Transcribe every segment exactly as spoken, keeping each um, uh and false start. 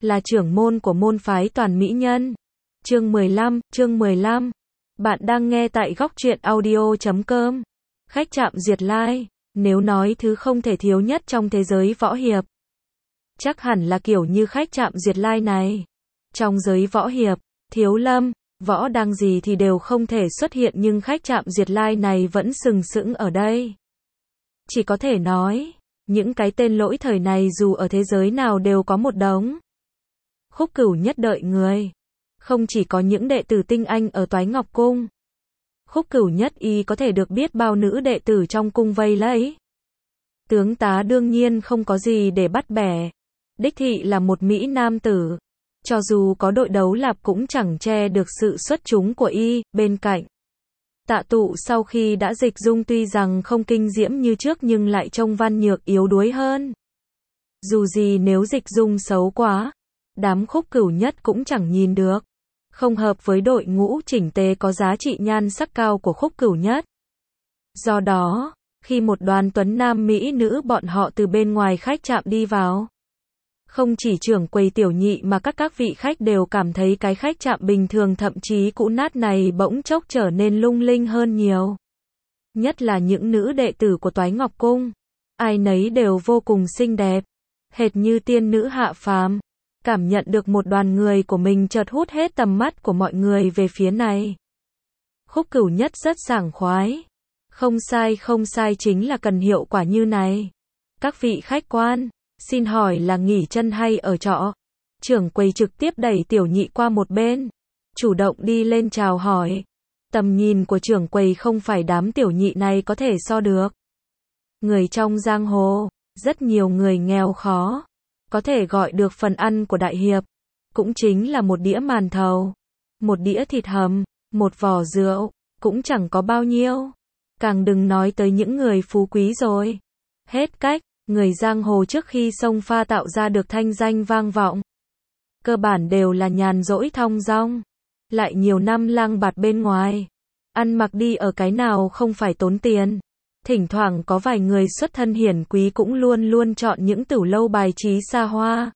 là trưởng môn của môn phái Toàn Mỹ Nhân. Chương mười lăm, chương mười lăm. Bạn đang nghe tại góc truyện audio chấm com. Khách trạm Duyệt Lai, nếu nói thứ không thể thiếu nhất trong thế giới võ hiệp, chắc hẳn là kiểu như khách trạm Duyệt Lai này. Trong giới võ hiệp, Thiếu Lâm, Võ Đăng gì thì đều không thể xuất hiện, nhưng khách trạm Duyệt Lai này vẫn sừng sững ở đây. Chỉ có thể nói, những cái tên lỗi thời này dù ở thế giới nào đều có một đống. Khúc Cửu Nhất đợi người. Không chỉ có những đệ tử tinh anh ở Toái Ngọc Cung. Khúc Cửu Nhất y có thể được biết bao nữ đệ tử trong cung vây lấy. Tướng tá đương nhiên không có gì để bắt bẻ. Đích thị là một Mỹ nam tử. Cho dù có đội đấu lạp cũng chẳng che được sự xuất chúng của y. Bên cạnh, Tạ Tụ sau khi đã dịch dung tuy rằng không kinh diễm như trước nhưng lại trông văn nhược yếu đuối hơn. Dù gì nếu dịch dung xấu quá, đám Khúc Cửu Nhất cũng chẳng nhìn được. Không hợp với đội ngũ chỉnh tề có giá trị nhan sắc cao của Khúc Cửu Nhất. Do đó, khi một đoàn tuấn nam mỹ nữ bọn họ từ bên ngoài khách trạm đi vào, không chỉ trưởng quầy tiểu nhị mà các các vị khách đều cảm thấy cái khách trạm bình thường thậm chí cũ nát này bỗng chốc trở nên lung linh hơn nhiều. Nhất là những nữ đệ tử của Toái Ngọc Cung, ai nấy đều vô cùng xinh đẹp, hệt như tiên nữ hạ phàm. Cảm nhận được một đoàn người của mình chợt hút hết tầm mắt của mọi người về phía này. Khúc Cửu Nhất rất sảng khoái. Không sai không sai, chính là cần hiệu quả như này. Các vị khách quan, xin hỏi là nghỉ chân hay ở trọ? Trưởng quầy trực tiếp đẩy tiểu nhị qua một bên, chủ động đi lên chào hỏi. Tầm nhìn của trưởng quầy không phải đám tiểu nhị này có thể so được. Người trong giang hồ, rất nhiều người nghèo khó, có thể gọi được phần ăn của đại hiệp, cũng chính là một đĩa màn thầu, một đĩa thịt hầm, một vò rượu, cũng chẳng có bao nhiêu. Càng đừng nói tới những người phú quý rồi. Hết cách, người giang hồ trước khi xông pha tạo ra được thanh danh vang vọng, cơ bản đều là nhàn rỗi thong dong, lại nhiều năm lang bạt bên ngoài. Ăn mặc đi ở cái nào không phải tốn tiền. Thỉnh thoảng có vài người xuất thân hiển quý cũng luôn luôn chọn những tửu lâu bài trí xa hoa.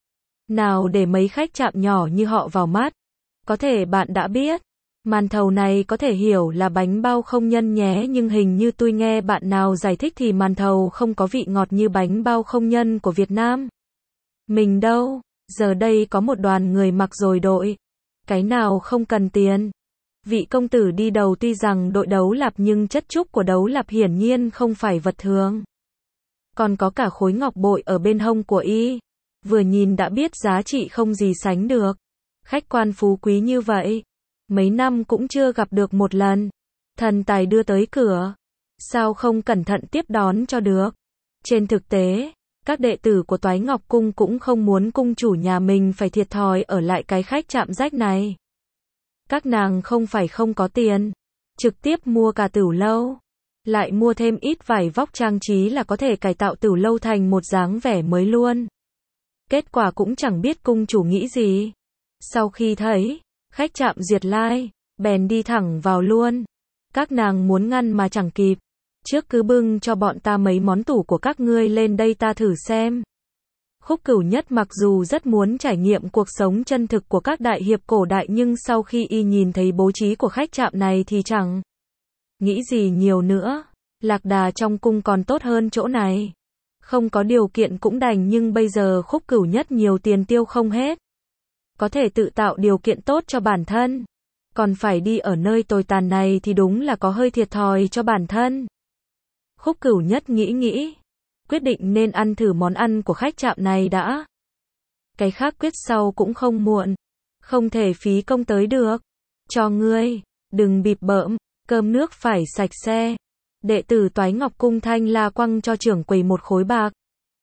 Nào để mấy khách trạm nhỏ như họ vào mắt. Có thể bạn đã biết, màn thầu này có thể hiểu là bánh bao không nhân nhé, nhưng hình như tôi nghe bạn nào giải thích thì màn thầu không có vị ngọt như bánh bao không nhân của Việt Nam. Mình đâu, giờ đây có một đoàn người mặc rồi đội. Cái nào không cần tiền. Vị công tử đi đầu tuy rằng đội đấu lạp nhưng chất trúc của đấu lạp hiển nhiên không phải vật thường. Còn có cả khối ngọc bội ở bên hông của y. Vừa nhìn đã biết giá trị không gì sánh được. Khách quan phú quý như vậy, mấy năm cũng chưa gặp được một lần. Thần tài đưa tới cửa, sao không cẩn thận tiếp đón cho được. Trên thực tế, các đệ tử của Toái Ngọc Cung cũng không muốn cung chủ nhà mình phải thiệt thòi ở lại cái khách trạm rách này. Các nàng không phải không có tiền, trực tiếp mua cả tửu lâu, lại mua thêm ít vải vóc trang trí là có thể cải tạo tửu lâu thành một dáng vẻ mới luôn. Kết quả cũng chẳng biết cung chủ nghĩ gì. Sau khi thấy khách trạm Duyệt Lai, bèn đi thẳng vào luôn. Các nàng muốn ngăn mà chẳng kịp. Trước cứ bưng cho bọn ta mấy món tủ của các ngươi lên đây ta thử xem. Khúc Cửu Nhất mặc dù rất muốn trải nghiệm cuộc sống chân thực của các đại hiệp cổ đại, nhưng sau khi y nhìn thấy bố trí của khách trạm này thì chẳng nghĩ gì nhiều nữa. Lạc đà trong cung còn tốt hơn chỗ này. Không có điều kiện cũng đành, nhưng bây giờ Khúc Cửu Nhất nhiều tiền tiêu không hết. Có thể tự tạo điều kiện tốt cho bản thân. Còn phải đi ở nơi tồi tàn này thì đúng là có hơi thiệt thòi cho bản thân. Khúc Cửu Nhất nghĩ nghĩ, quyết định nên ăn thử món ăn của khách trạm này đã. Cái khác quyết sau cũng không muộn. Không thể phí công tới được. Cho ngươi, đừng bịp bợm, cơm nước phải sạch sẽ. Đệ tử Toái Ngọc Cung thanh la quăng cho trưởng quầy một khối bạc.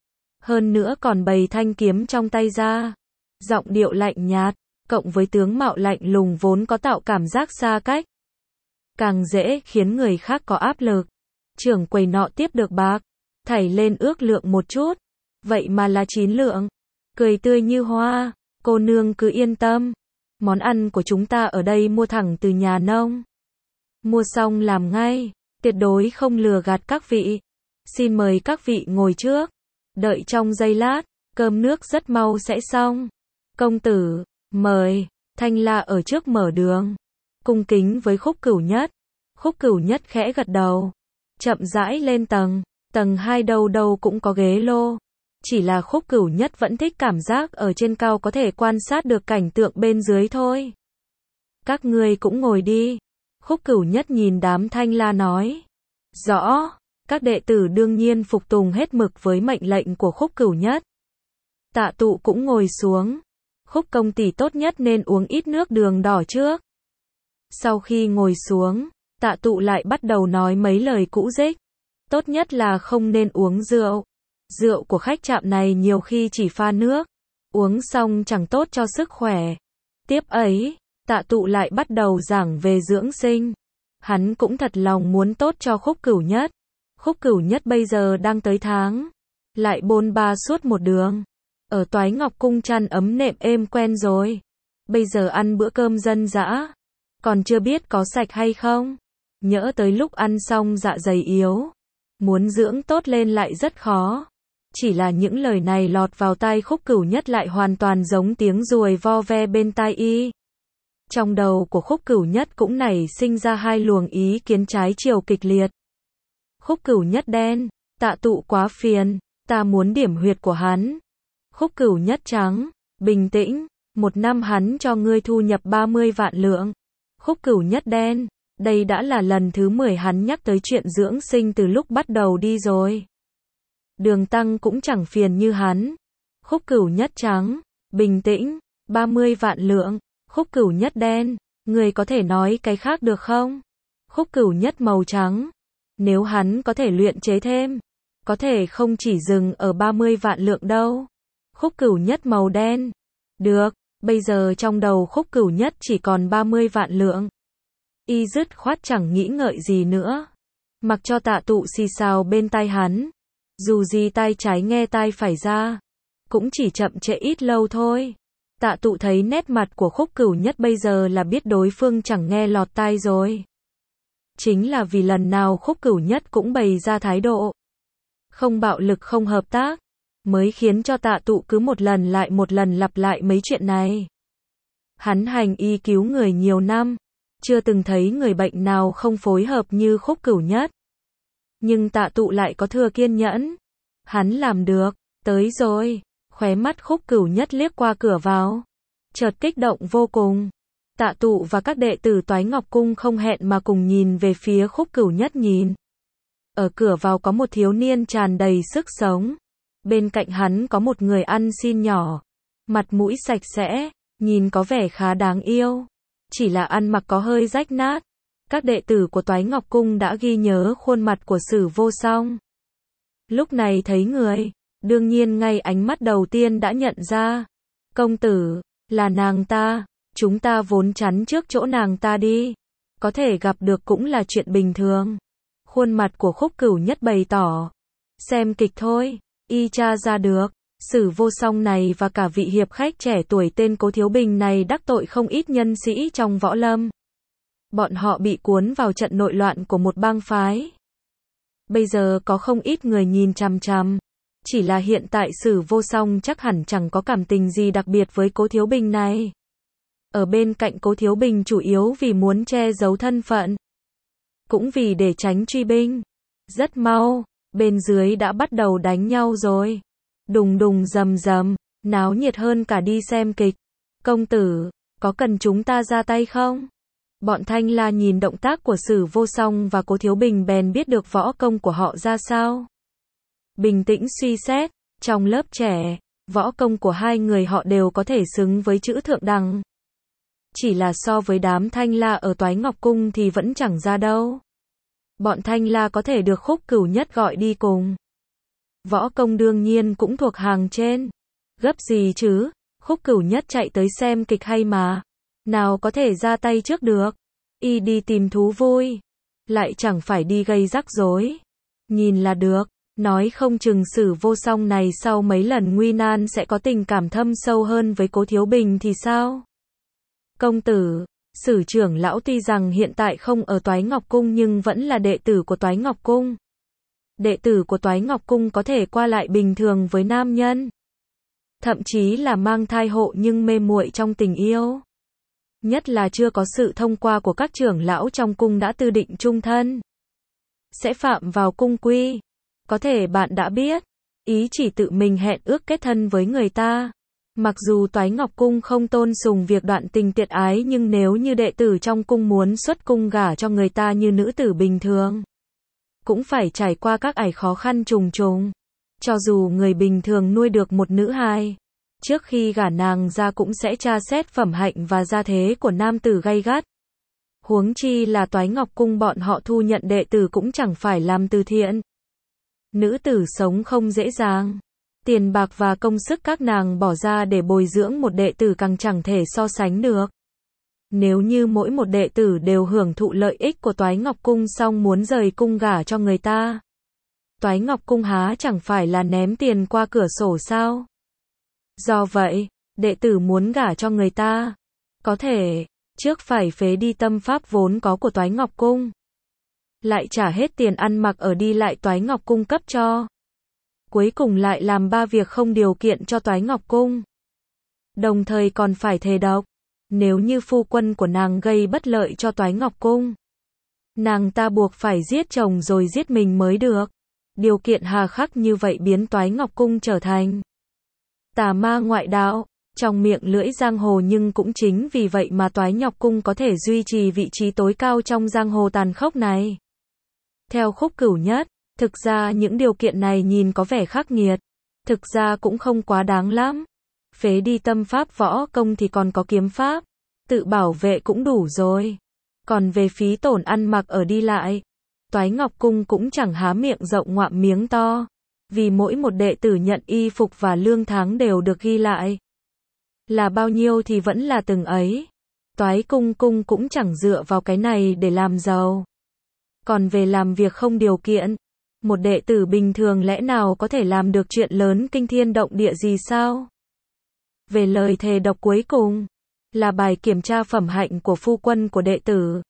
Hơn nữa còn bày thanh kiếm trong tay ra. Giọng điệu lạnh nhạt, cộng với tướng mạo lạnh lùng vốn có tạo cảm giác xa cách, càng dễ khiến người khác có áp lực. Trưởng quầy nọ tiếp được bạc, thảy lên ước lượng một chút, vậy mà là chín lượng. Cười tươi như hoa, cô nương cứ yên tâm, món ăn của chúng ta ở đây mua thẳng từ nhà nông. Mua xong làm ngay, tuyệt đối không lừa gạt các vị. Xin mời các vị ngồi trước, đợi trong giây lát, cơm nước rất mau sẽ xong. Công tử, mời. Thanh La ở trước mở đường. Cung kính với Khúc Cửu Nhất. Khúc Cửu Nhất khẽ gật đầu. Chậm rãi lên tầng. Tầng hai đâu đâu cũng có ghế lô. Chỉ là Khúc Cửu Nhất vẫn thích cảm giác ở trên cao có thể quan sát được cảnh tượng bên dưới thôi. Các ngươi cũng ngồi đi. Khúc Cửu Nhất nhìn đám Thanh La nói. Rõ. Các đệ tử đương nhiên phục tùng hết mực với mệnh lệnh của Khúc Cửu Nhất. Tạ Tụ cũng ngồi xuống. Khúc công tỷ tốt nhất nên uống ít nước đường đỏ trước. Sau khi ngồi xuống, Tạ Tụ lại bắt đầu nói mấy lời cũ dích. Tốt nhất là không nên uống rượu. Rượu của khách trạm này nhiều khi chỉ pha nước. Uống xong chẳng tốt cho sức khỏe. Tiếp ấy, Tạ Tụ lại bắt đầu giảng về dưỡng sinh. Hắn cũng thật lòng muốn tốt cho Khúc Cửu Nhất. Khúc Cửu Nhất bây giờ đang tới tháng. Lại bôn ba suốt một đường. Ở Toái Ngọc Cung chăn ấm nệm êm quen rồi. Bây giờ ăn bữa cơm dân dã. Còn chưa biết có sạch hay không. Nhỡ tới lúc ăn xong dạ dày yếu. Muốn dưỡng tốt lên lại rất khó. Chỉ là những lời này lọt vào tai Khúc Cửu Nhất lại hoàn toàn giống tiếng ruồi vo ve bên tai y. Trong đầu của Khúc Cửu Nhất cũng nảy sinh ra hai luồng ý kiến trái chiều kịch liệt. Khúc Cửu Nhất đen, Tạ Tụ quá phiền, ta muốn điểm huyệt của hắn. Khúc Cửu Nhất trắng, bình tĩnh, một năm hắn cho ngươi thu nhập ba mươi vạn lượng. Khúc Cửu Nhất đen, đây đã là lần thứ mười hắn nhắc tới chuyện dưỡng sinh từ lúc bắt đầu đi rồi. Đường Tăng cũng chẳng phiền như hắn. Khúc Cửu Nhất trắng, bình tĩnh, ba mươi vạn lượng. Khúc Cửu Nhất đen, người có thể nói cái khác được không? Khúc Cửu Nhất màu trắng, nếu hắn có thể luyện chế thêm, có thể không chỉ dừng ở ba mươi vạn lượng đâu. Khúc Cửu Nhất màu đen, được, bây giờ trong đầu Khúc Cửu Nhất chỉ còn ba mươi vạn lượng. Y dứt khoát chẳng nghĩ ngợi gì nữa. Mặc cho Tạ Tụ xì xào bên tai hắn. Dù gì tai trái nghe tai phải ra. Cũng chỉ chậm trễ ít lâu thôi. Tạ Tụ thấy nét mặt của Khúc Cửu Nhất bây giờ là biết đối phương chẳng nghe lọt tai rồi. Chính là vì lần nào Khúc Cửu Nhất cũng bày ra thái độ không bạo lực không hợp tác, mới khiến cho Tạ Tụ cứ một lần lại một lần lặp lại mấy chuyện này. Hắn hành y cứu người nhiều năm, chưa từng thấy người bệnh nào không phối hợp như Khúc Cửu Nhất. Nhưng Tạ Tụ lại có thừa kiên nhẫn. Hắn làm được, tới rồi. Khóe mắt Khúc Cửu Nhất liếc qua cửa vào. Chợt kích động vô cùng. Tạ Tụ và các đệ tử Toái Ngọc Cung không hẹn mà cùng nhìn về phía Khúc Cửu Nhất nhìn. Ở cửa vào có một thiếu niên tràn đầy sức sống. Bên cạnh hắn có một người ăn xin nhỏ. Mặt mũi sạch sẽ, nhìn có vẻ khá đáng yêu. Chỉ là ăn mặc có hơi rách nát. Các đệ tử của Toái Ngọc Cung đã ghi nhớ khuôn mặt của Sử Vô Song. Lúc này thấy người, đương nhiên ngay ánh mắt đầu tiên đã nhận ra. Công tử, là nàng ta, chúng ta vốn chắn trước chỗ nàng ta đi. Có thể gặp được cũng là chuyện bình thường. Khuôn mặt của Khúc Cửu Nhất bày tỏ. Xem kịch thôi, y tra ra được. Sử Vô Song này và cả vị hiệp khách trẻ tuổi tên Cố Thiếu Bình này đắc tội không ít nhân sĩ trong võ lâm. Bọn họ bị cuốn vào trận nội loạn của một bang phái. Bây giờ có không ít người nhìn chằm chằm. Chỉ là hiện tại Sử Vô Song chắc hẳn chẳng có cảm tình gì đặc biệt với Cố Thiếu Bình này. Ở bên cạnh Cố Thiếu Bình chủ yếu vì muốn che giấu thân phận. Cũng vì để tránh truy binh. Rất mau, bên dưới đã bắt đầu đánh nhau rồi. Đùng đùng rầm rầm, náo nhiệt hơn cả đi xem kịch. Công tử, có cần chúng ta ra tay không? Bọn Thanh La nhìn động tác của Sử Vô Song và Cố Thiếu Bình bèn biết được võ công của họ ra sao. Bình tĩnh suy xét, trong lớp trẻ, võ công của hai người họ đều có thể xứng với chữ thượng đẳng. Chỉ là so với đám Thanh La ở Toái Ngọc Cung thì vẫn chẳng ra đâu. Bọn Thanh La có thể được Khúc Cửu Nhất gọi đi cùng. Võ công đương nhiên cũng thuộc hàng trên. Gấp gì chứ, Khúc Cửu Nhất chạy tới xem kịch hay mà. Nào có thể ra tay trước được. Y đi tìm thú vui. Lại chẳng phải đi gây rắc rối. Nhìn là được. Nói không chừng Sử Vô Song này sau mấy lần nguy nan sẽ có tình cảm thâm sâu hơn với Cố Thiếu Bình thì sao? Công tử, Sử trưởng lão tuy rằng hiện tại không ở Toái Ngọc Cung nhưng vẫn là đệ tử của Toái Ngọc Cung. Đệ tử của Toái Ngọc Cung có thể qua lại bình thường với nam nhân. thậm chí là mang thai hộ nhưng mê muội trong tình yêu. Nhất là chưa có sự thông qua của các trưởng lão trong cung đã tư định chung thân. Sẽ phạm vào cung quy. Có thể bạn đã biết, ý chỉ tự mình hẹn ước kết thân với người ta. Mặc dù Toái Ngọc Cung không tôn sùng việc đoạn tình tiệt ái nhưng nếu như đệ tử trong cung muốn xuất cung gả cho người ta như nữ tử bình thường, cũng phải trải qua các ải khó khăn trùng trùng. Cho dù người bình thường nuôi được một nữ hài, trước khi gả nàng ra cũng sẽ tra xét phẩm hạnh và gia thế của nam tử gay gắt. Huống chi là Toái Ngọc Cung bọn họ thu nhận đệ tử cũng chẳng phải làm từ thiện. Nữ tử sống không dễ dàng. Tiền bạc và công sức các nàng bỏ ra để bồi dưỡng một đệ tử càng chẳng thể so sánh được. Nếu như mỗi một đệ tử đều hưởng thụ lợi ích của Toái Ngọc Cung xong muốn rời cung gả cho người ta, Toái Ngọc Cung há chẳng phải là ném tiền qua cửa sổ sao? Do vậy, đệ tử muốn gả cho người ta, có thể, trước phải phế đi tâm pháp vốn có của Toái Ngọc Cung. Lại trả hết tiền ăn mặc ở đi lại Toái Ngọc Cung cấp cho. Cuối cùng lại làm ba việc không điều kiện cho Toái Ngọc Cung. Đồng thời còn phải thề độc, nếu như phu quân của nàng gây bất lợi cho Toái Ngọc Cung, nàng ta buộc phải giết chồng rồi giết mình mới được. Điều kiện hà khắc như vậy biến Toái Ngọc Cung trở thành tà ma ngoại đạo, trong miệng lưỡi giang hồ, nhưng cũng chính vì vậy mà Toái Ngọc Cung có thể duy trì vị trí tối cao trong giang hồ tàn khốc này. Theo Khúc Cửu Nhất, thực ra những điều kiện này nhìn có vẻ khắc nghiệt, thực ra cũng không quá đáng lắm. Phế đi tâm pháp võ công thì còn có kiếm pháp, tự bảo vệ cũng đủ rồi. Còn về phí tổn ăn mặc ở đi lại, Toái Ngọc Cung cũng chẳng há miệng rộng ngoạm miếng to, vì mỗi một đệ tử nhận y phục và lương tháng đều được ghi lại. Là bao nhiêu thì vẫn là từng ấy. Toái Cung Cung cũng chẳng dựa vào cái này để làm giàu. Còn về làm việc không điều kiện, một đệ tử bình thường lẽ nào có thể làm được chuyện lớn kinh thiên động địa gì sao? Về lời thề độc cuối cùng, là bài kiểm tra phẩm hạnh của phu quân của đệ tử.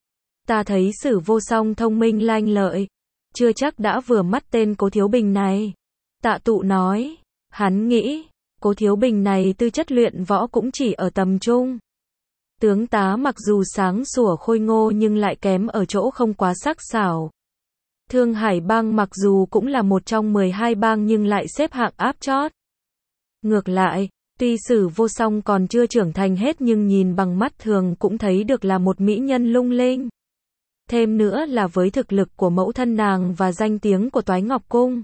Ta thấy Sử Vô Song thông minh lanh lợi, chưa chắc đã vừa mắt tên Cố Thiếu Bình này. Tạ Tụ nói, hắn nghĩ, Cố Thiếu Bình này tư chất luyện võ cũng chỉ ở tầm trung. Tướng tá mặc dù sáng sủa khôi ngô nhưng lại kém ở chỗ không quá sắc sảo. Thương Hải bang mặc dù cũng là một trong mười hai bang nhưng lại xếp hạng áp chót. Ngược lại, tuy Sử Vô Song còn chưa trưởng thành hết nhưng nhìn bằng mắt thường cũng thấy được là một mỹ nhân lung linh. Thêm nữa là với thực lực của mẫu thân nàng và danh tiếng của Toái Ngọc Cung,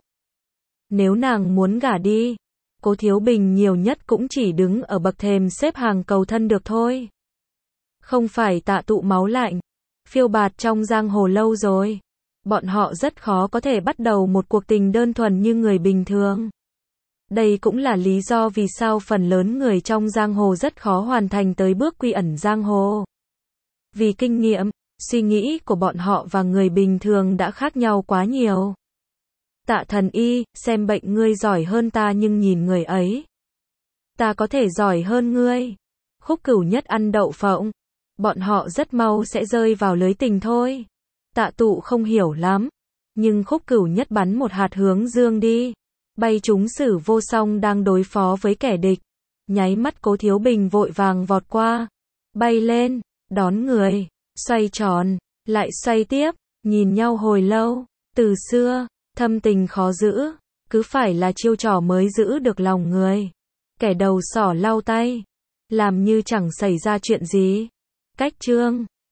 nếu nàng muốn gả đi, Cố Thiếu Bình nhiều nhất cũng chỉ đứng ở bậc thềm xếp hàng cầu thân được thôi. Không phải Tạ Tụ máu lạnh, phiêu bạt trong giang hồ lâu rồi, bọn họ rất khó có thể bắt đầu một cuộc tình đơn thuần như người bình thường. Đây cũng là lý do vì sao phần lớn người trong giang hồ rất khó hoàn thành tới bước quy ẩn giang hồ. Vì kinh nghiệm, suy nghĩ của bọn họ và người bình thường đã khác nhau quá nhiều. Tạ Thần Y, xem bệnh ngươi giỏi hơn ta nhưng nhìn người ấy, ta có thể giỏi hơn ngươi. Khúc Cửu Nhất ăn đậu phộng, bọn họ rất mau sẽ rơi vào lưới tình thôi. Tạ Tụ không hiểu lắm, nhưng Khúc Cửu Nhất bắn một hạt hướng dương đi, bay trúng Sử Vô Song đang đối phó với kẻ địch. Nháy mắt Cố Thiếu Bình vội vàng vọt qua, bay lên, đón người, xoay tròn, lại xoay tiếp, nhìn nhau hồi lâu. Từ xưa, thâm tình khó giữ, cứ phải là chiêu trò mới giữ được lòng người. Kẻ đầu sỏ lau tay, làm như chẳng xảy ra chuyện gì. Cách chương